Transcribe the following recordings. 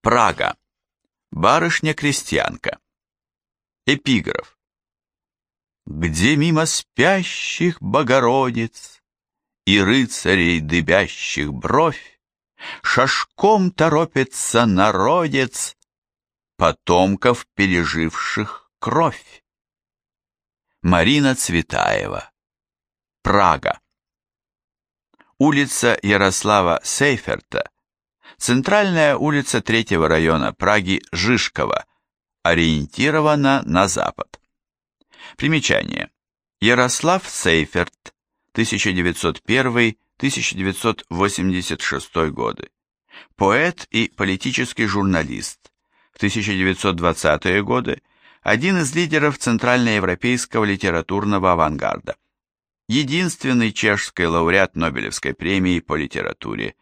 Прага. Барышня-крестьянка. Эпиграф. Где мимо спящих Богородиц и рыцарей дыбящих бровь шашком торопится народец, потомков переживших кровь. Марина Цветаева. Прага. Улица Ярослава Сейферта, центральная улица третьего района Праги Жишкова, ориентирована на запад. Примечание. Ярослав Сейферт, 1901-1986 годы. Поэт и политический журналист. В 1920-е годы один из лидеров центральноевропейского литературного авангарда. Единственный чешский лауреат Нобелевской премии по литературе,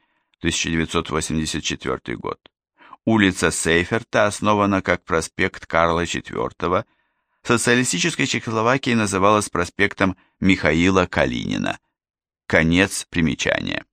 1984 год. Улица Сейферта основана как проспект Карла IV, в социалистической Чехословакии называлась проспектом Михаила Калинина. Конец примечания.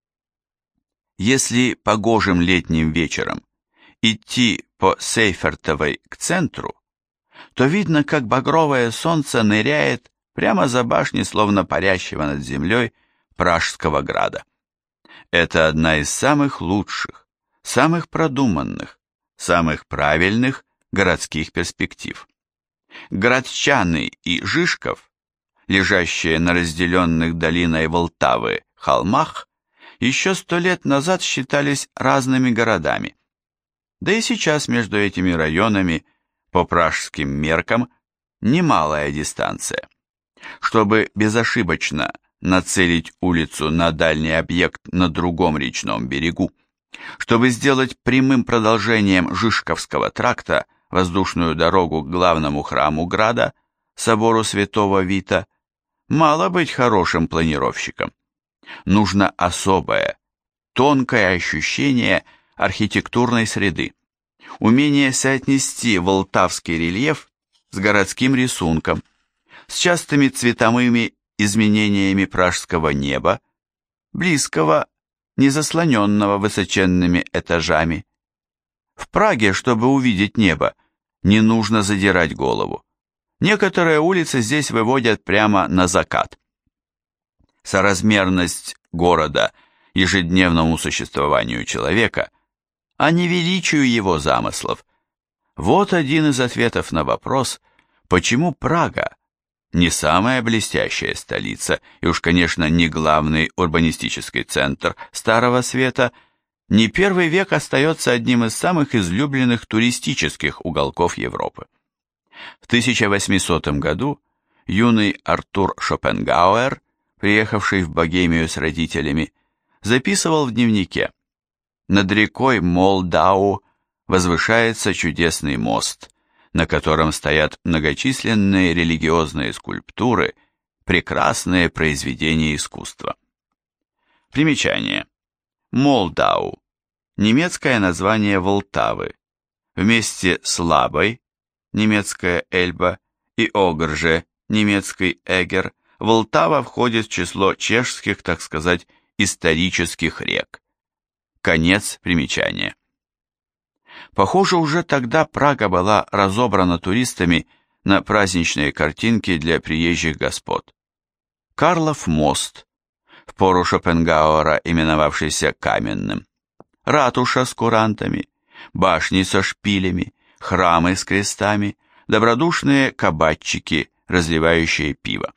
Если погожим летним вечером идти по Сейфертовой к центру, то видно, как багровое солнце ныряет прямо за башней, словно парящего над землей Пражского града. Это одна из самых лучших, самых продуманных, самых правильных городских перспектив. Градчаны и Жишков, лежащие на разделенных долиной Волтавы холмах, еще 100 лет назад считались разными городами. Да и сейчас между этими районами, по пражским меркам, немалая дистанция. Чтобы безошибочно нацелить улицу на дальний объект на другом речном берегу, чтобы сделать прямым продолжением Жишковского тракта воздушную дорогу к главному храму града, собору Святого Вита, мало быть хорошим планировщиком. Нужно особое, тонкое ощущение архитектурной среды, умение соотнести волтавский рельеф с городским рисунком, с частыми цветовыми изменениями пражского неба, близкого, не заслоненного высоченными этажами. В Праге, чтобы увидеть небо, не нужно задирать голову. Некоторые улицы здесь выводят прямо на закат. Соразмерность города ежедневному существованию человека, а не величию его замыслов. Вот один из ответов на вопрос, почему Прага не самая блестящая столица, и уж, конечно, не главный урбанистический центр Старого Света, не первый век остается одним из самых излюбленных туристических уголков Европы. В 1800 году юный Артур Шопенгауэр, приехавший в Богемию с родителями, записывал в дневнике: «Над рекой Молдау возвышается чудесный мост, на котором стоят многочисленные религиозные скульптуры, прекрасные произведения искусства». Примечание. Молдау. Немецкое название Волтавы. Вместе с Лабой, немецкая Эльба, и Огрже, немецкий Эгер, Волтава входит в число чешских, так сказать, исторических рек. Конец примечания. Похоже, уже тогда Прага была разобрана туристами на праздничные картинки для приезжих господ. Карлов мост, в пору Шопенгауэра именовавшийся Каменным, ратуша с курантами, башни со шпилями, храмы с крестами, добродушные кабачики, разливающие пиво.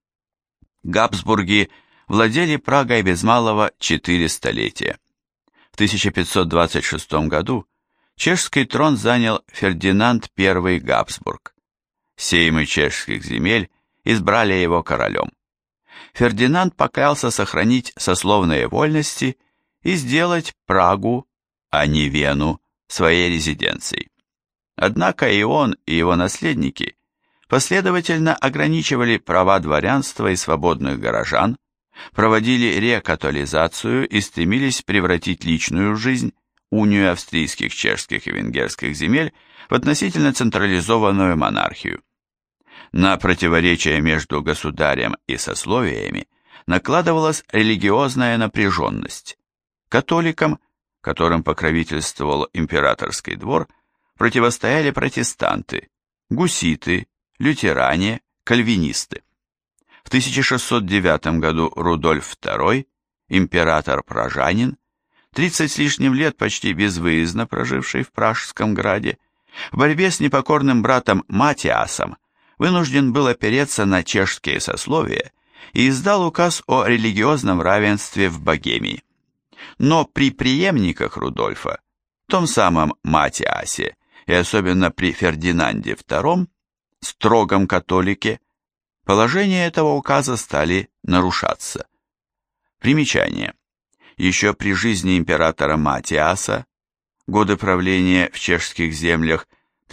Габсбурги владели Прагой без малого 4 столетия. В 1526 году чешский трон занял Фердинанд I Габсбург. Сеймы чешских земель избрали его королем. Фердинанд поклялся сохранить сословные вольности и сделать Прагу, а не Вену, своей резиденцией. Однако и он, и его наследники последовательно ограничивали права дворянства и свободных горожан, проводили рекатолизацию и стремились превратить личную жизнь, унию австрийских, чешских и венгерских земель, в относительно централизованную монархию. На противоречия между государем и сословиями накладывалась религиозная напряженность. Католикам, которым покровительствовал императорский двор, противостояли протестанты, гуситы, лютеране, кальвинисты. В 1609 году Рудольф II, император-пражанин, 30 с лишним лет почти безвыездно проживший в Пражском граде, в борьбе с непокорным братом Матиасом вынужден был опереться на чешские сословия и издал указ о религиозном равенстве в Богемии. Но при преемниках Рудольфа, том самом Матиасе и особенно при Фердинанде II, строгом католике, положения этого указа стали нарушаться. Примечание. Еще при жизни императора Матиаса, годы правления в чешских землях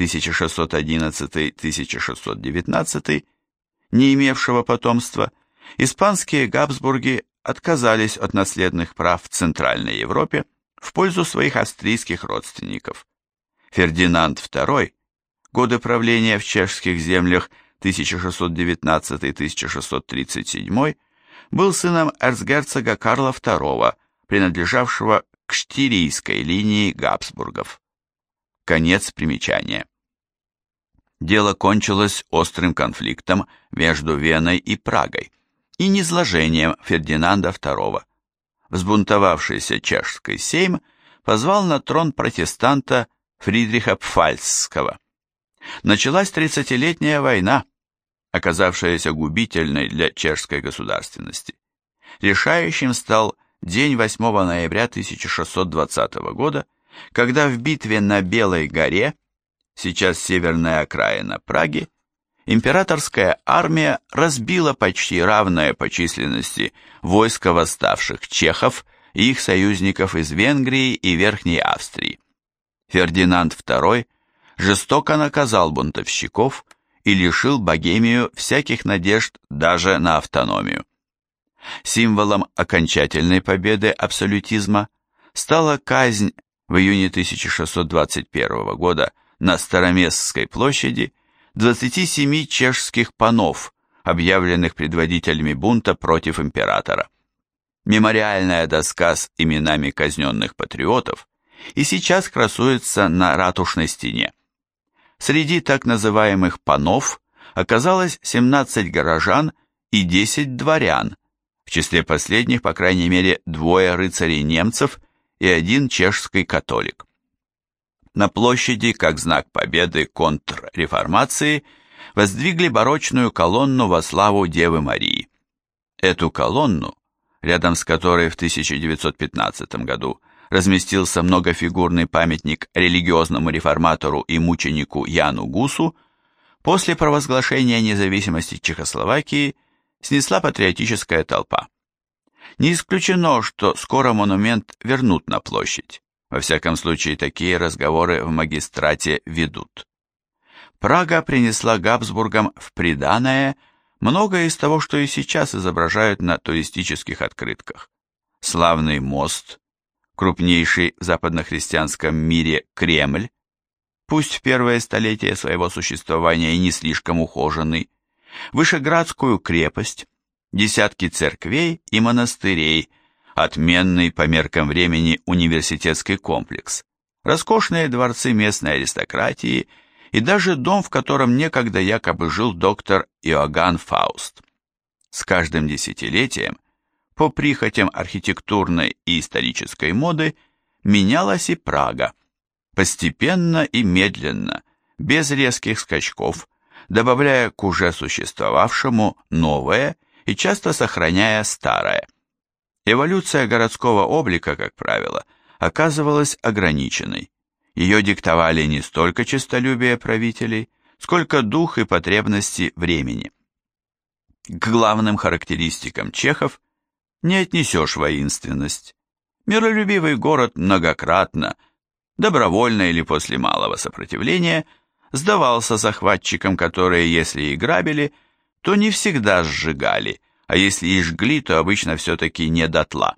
1611-1619, не имевшего потомства, испанские Габсбурги отказались от наследных прав в Центральной Европе в пользу своих австрийских родственников. Фердинанд II, годы правления в чешских землях 1619-1637, был сыном эрцгерцога Карла II, принадлежавшего к штирийской линии Габсбургов. Конец примечания. Дело кончилось острым конфликтом между Веной и Прагой и низложением Фердинанда II. Взбунтовавшийся чешский сейм позвал на трон протестанта Фридриха Пфальцского. Началась 30-летняя война, оказавшаяся губительной для чешской государственности. Решающим стал день 8 ноября 1620 года, когда в битве на Белой горе, сейчас северная окраина Праги, императорская армия разбила почти равное по численности войско восставших чехов и их союзников из Венгрии и Верхней Австрии. Фердинанд II жестоко наказал бунтовщиков и лишил Богемию всяких надежд даже на автономию. Символом окончательной победы абсолютизма стала казнь в июне 1621 года на Староместской площади 27 чешских панов, объявленных предводителями бунта против императора. Мемориальная доска с именами казненных патриотов и сейчас красуется на ратушной стене. Среди так называемых панов оказалось 17 горожан и 10 дворян, в числе последних, по крайней мере, 2 рыцарей-немцев и 1 чешский католик. На площади, как знак победы контрреформации, воздвигли барочную колонну во славу Девы Марии. Эту колонну, рядом с которой в 1915 году разместился многофигурный памятник религиозному реформатору и мученику Яну Гусу, после провозглашения независимости Чехословакии снесла патриотическая толпа. Не исключено, что скоро монумент вернут на площадь. Во всяком случае, такие разговоры в магистрате ведут. Прага принесла Габсбургам в приданое многое из того, что и сейчас изображают на туристических открытках. Славный мост, крупнейший в западнохристианском мире Кремль, пусть в первое столетие своего существования и не слишком ухоженный, Вышеградскую крепость, десятки церквей и монастырей, отменный по меркам времени университетский комплекс, роскошные дворцы местной аристократии и даже дом, в котором некогда якобы жил доктор Иоганн Фауст. С каждым десятилетием, по прихотям архитектурной и исторической моды, менялась и Прага, постепенно и медленно, без резких скачков, добавляя к уже существовавшему новое и часто сохраняя старое. Эволюция городского облика, как правило, оказывалась ограниченной. Ее диктовали не столько честолюбие правителей, сколько дух и потребности времени. К главным характеристикам чехов не отнесешь воинственность. Миролюбивый город многократно, добровольно или после малого сопротивления, сдавался захватчикам, которые, если и грабили, то не всегда сжигали, а если и жгли, то обычно все-таки не дотла.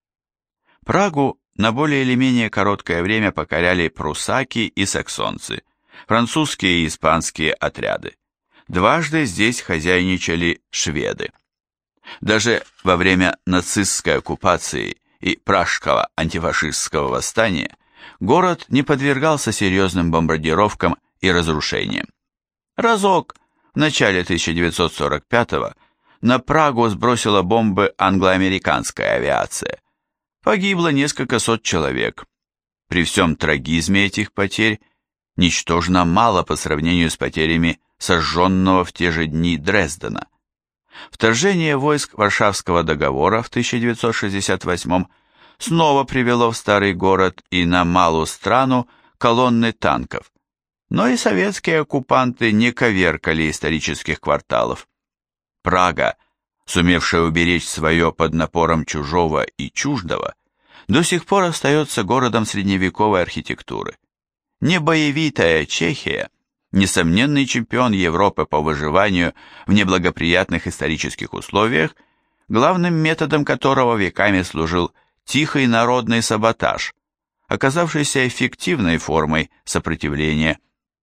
Прагу на более или менее короткое время покоряли прусаки и саксонцы, французские и испанские отряды. Дважды здесь хозяйничали шведы. Даже во время нацистской оккупации и Пражского антифашистского восстания город не подвергался серьезным бомбардировкам и разрушениям. Разок, в начале 1945-го, на Прагу сбросила бомбы англо-американская авиация. Погибло несколько сот человек. При всем трагизме этих потерь ничтожно мало по сравнению с потерями сожженного в те же дни Дрездена. Вторжение войск Варшавского договора в 1968 снова привело в старый город и на малую страну колонны танков, но и советские оккупанты не коверкали исторических кварталов. Прага, сумевшая уберечь свое под напором чужого и чуждого, до сих пор остается городом средневековой архитектуры. Небоевитая Чехия – несомненный чемпион Европы по выживанию в неблагоприятных исторических условиях, главным методом которого веками служил тихий народный саботаж, оказавшийся эффективной формой сопротивления.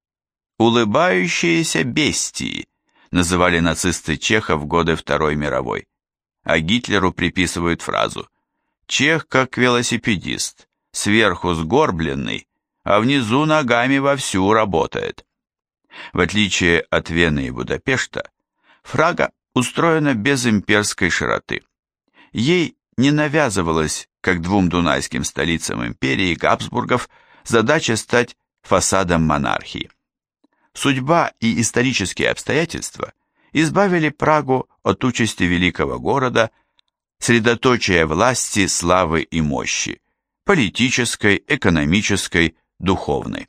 «Улыбающиеся бестии» называли нацисты чехов в годы Второй мировой, а Гитлеру приписывают фразу «Чех как велосипедист, сверху сгорбленный, а внизу ногами вовсю работает». В отличие от Вены и Будапешта, Прага устроена без имперской широты. Ей не навязывалась, как двум дунайским столицам империи Габсбургов, задача стать фасадом монархии. Судьба и исторические обстоятельства избавили Прагу от участи великого города, средоточия власти, славы и мощи, политической, экономической, духовной.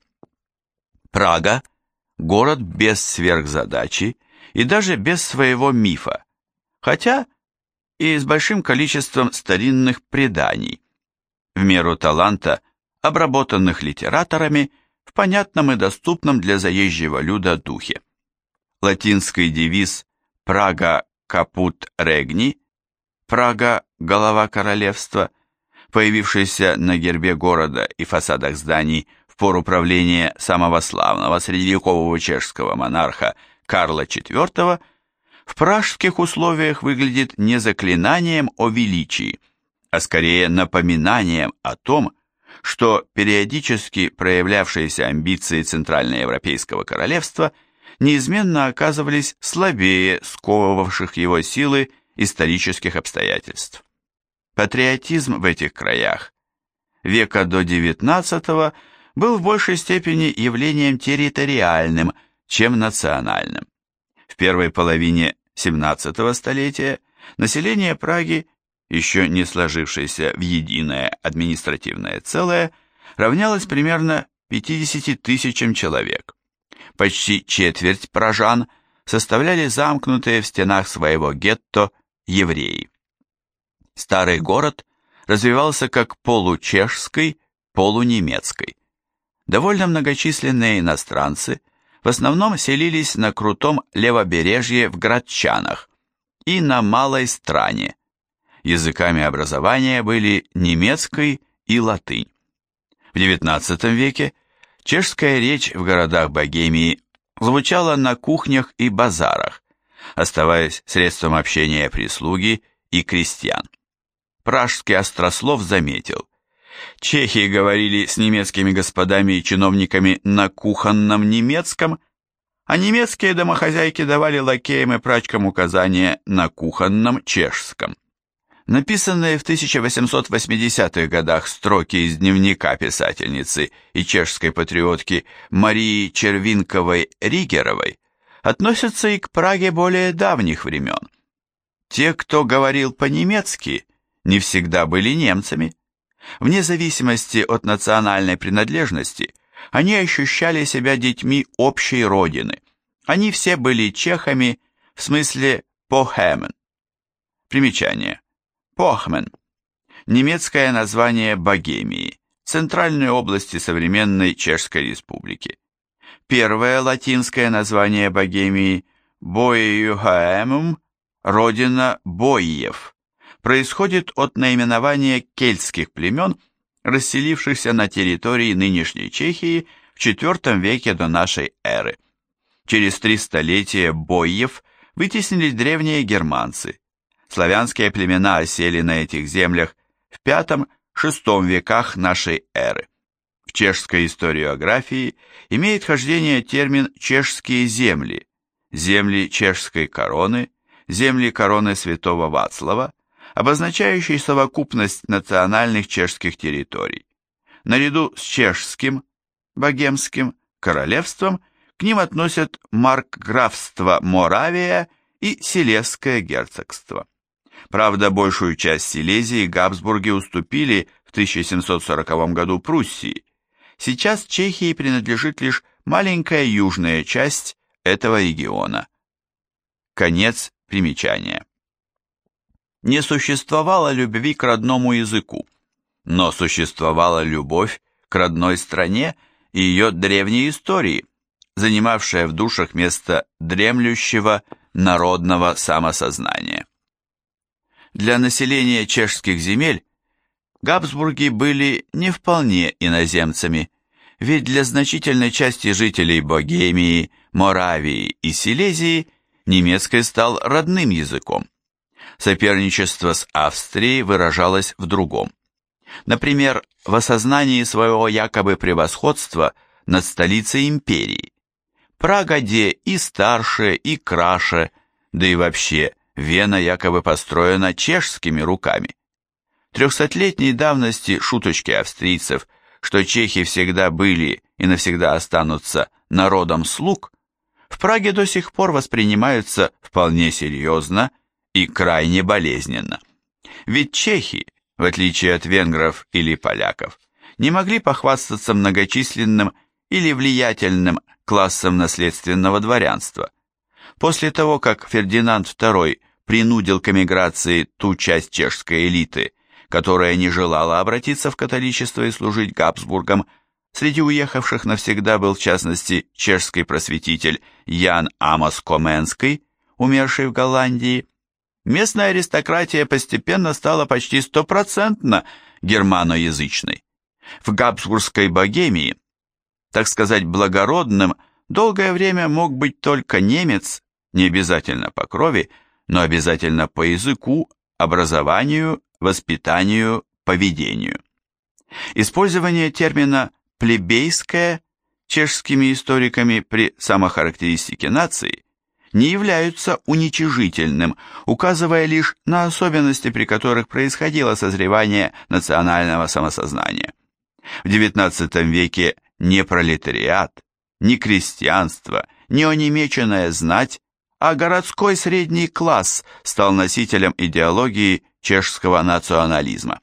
Прага – город без сверхзадачи и даже без своего мифа, хотя и с большим количеством старинных преданий, в меру таланта, обработанных литераторами в понятном и доступном для заезжего люда духе. Латинский девиз «Прага капут регни» – «Прага – голова королевства», появившийся на гербе города и фасадах зданий в пору правления самого славного средневекового чешского монарха Карла IV, в пражских условиях выглядит не заклинанием о величии, а скорее напоминанием о том, что периодически проявлявшиеся амбиции Центральноевропейского королевства неизменно оказывались слабее сковывавших его силы исторических обстоятельств. Патриотизм в этих краях века до XIX был в большей степени явлением территориальным, чем национальным. В первой половине XVII столетия население Праги, еще не сложившееся в единое административное целое, равнялось примерно 50 тысячам человек. Почти четверть пражан составляли замкнутые в стенах своего гетто евреи. Старый город развивался как получешский, полунемецкий. Довольно многочисленные иностранцы в основном селились на крутом левобережье в Градчанах и на Малой Стране. Языками образования были немецкий и латынь. В XIX веке чешская речь в городах Богемии звучала на кухнях и базарах, оставаясь средством общения прислуги и крестьян. Пражский острослов заметил: чехи говорили с немецкими господами и чиновниками на кухонном немецком, а немецкие домохозяйки давали лакеям и прачкам указания на кухонном чешском. Написанные в 1880-х годах строки из дневника писательницы и чешской патриотки Марии Червинковой-Ригеровой относятся и к Праге более давних времен. Те, кто говорил по-немецки, не всегда были немцами. Вне зависимости от национальной принадлежности, они ощущали себя детьми общей родины. Они все были чехами в смысле «похемен». Примечание. Похмен. Немецкое название Богемии, центральной области современной Чешской Республики. Первое латинское название Богемии Боиюхаэмум, родина Бойев, происходит от наименования кельтских племен, расселившихся на территории нынешней Чехии в IV веке до нашей эры. Через 3 столетия Бойев вытеснили древние германцы. Славянские племена осели на этих землях в V-VI веках нашей эры. В чешской историографии имеет хождение термин «чешские земли», земли чешской короны, земли короны святого Вацлава, обозначающий совокупность национальных чешских территорий. Наряду с чешским, богемским королевством к ним относят маркграфство Моравия и Силезское герцогство. Правда, большую часть Силезии Габсбурги уступили в 1740 году Пруссии. Сейчас Чехии принадлежит лишь маленькая южная часть этого региона. Конец примечания. Не существовало любви к родному языку, но существовала любовь к родной стране и ее древней истории, занимавшая в душах место дремлющего народного самосознания. Для населения чешских земель Габсбурги были не вполне иноземцами, ведь для значительной части жителей Богемии, Моравии и Силезии немецкий стал родным языком. Соперничество с Австрией выражалось в другом. Например, в осознании своего якобы превосходства над столицей империи. Прага де и старше, и краше, да и вообще Вена якобы построена чешскими руками. 300-летней давности шуточки австрийцев, что чехи всегда были и навсегда останутся народом слуг, в Праге до сих пор воспринимаются вполне серьезно и крайне болезненно. Ведь чехи, в отличие от венгров или поляков, не могли похвастаться многочисленным или влиятельным классом наследственного дворянства. После того, как Фердинанд II принудил к эмиграции ту часть чешской элиты, которая не желала обратиться в католичество и служить Габсбургам, среди уехавших навсегда был в частности чешский просветитель Ян Амос Коменский, умерший в Голландии, местная аристократия постепенно стала почти стопроцентно германоязычной. В Габсбургской Богемии, так сказать, благородным, долгое время мог быть только немец, не обязательно по крови, но обязательно по языку, образованию, воспитанию, поведению. Использование термина «плебейское» чешскими историками при самохарактеристике нации не являются уничижительным, указывая лишь на особенности, при которых происходило созревание национального самосознания. В XIX веке ни пролетариат, ни крестьянство, ни онемеченная знать, а городской средний класс стал носителем идеологии чешского национализма.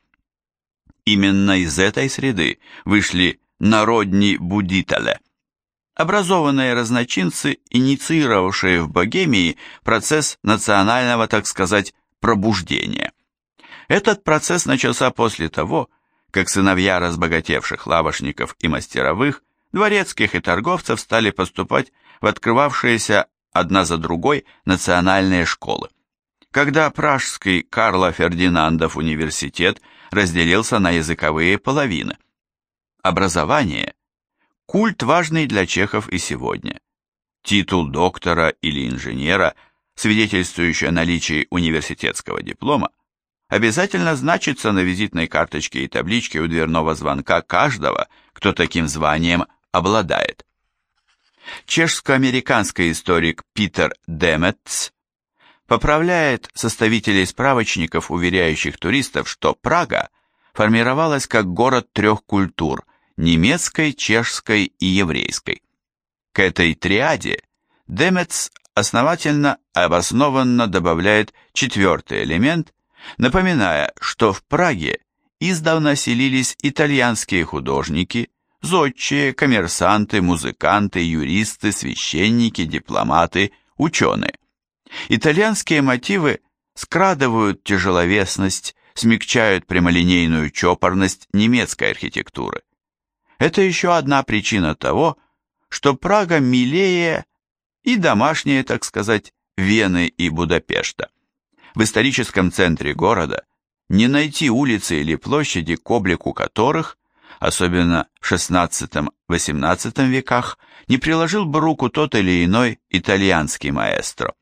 Именно из этой среды вышли народни будителе, образованные разночинцы, инициировавшие в Богемии процесс национального, так сказать, пробуждения. Этот процесс начался после того, как сыновья разбогатевших лавошников и мастеровых, дворецких и торговцев стали поступать в открывавшиеся одна за другой национальные школы. Когда Пражский Карло Фердинандов университет разделился на языковые половины. Образование – культ, важный для чехов и сегодня. Титул доктора или инженера, свидетельствующий о наличии университетского диплома, обязательно значится на визитной карточке и табличке у дверного звонка каждого, кто таким званием обладает. Чешско-американский историк Питер Деметц поправляет составителей справочников, уверяющих туристов, что Прага формировалась как город трех культур – немецкой, чешской и еврейской. К этой триаде Деметц основательно обоснованно добавляет четвертый элемент, напоминая, что в Праге издавна селились итальянские художники, зодчие, коммерсанты, музыканты, юристы, священники, дипломаты, ученые. Итальянские мотивы скрадывают тяжеловесность, смягчают прямолинейную чопорность немецкой архитектуры. Это еще одна причина того, что Прага милее и домашнее, так сказать, Вены и Будапешта. В историческом центре города не найти улицы или площади, к облику которых, особенно в XVI-XVIII веках, не приложил бы руку тот или иной итальянский маэстро.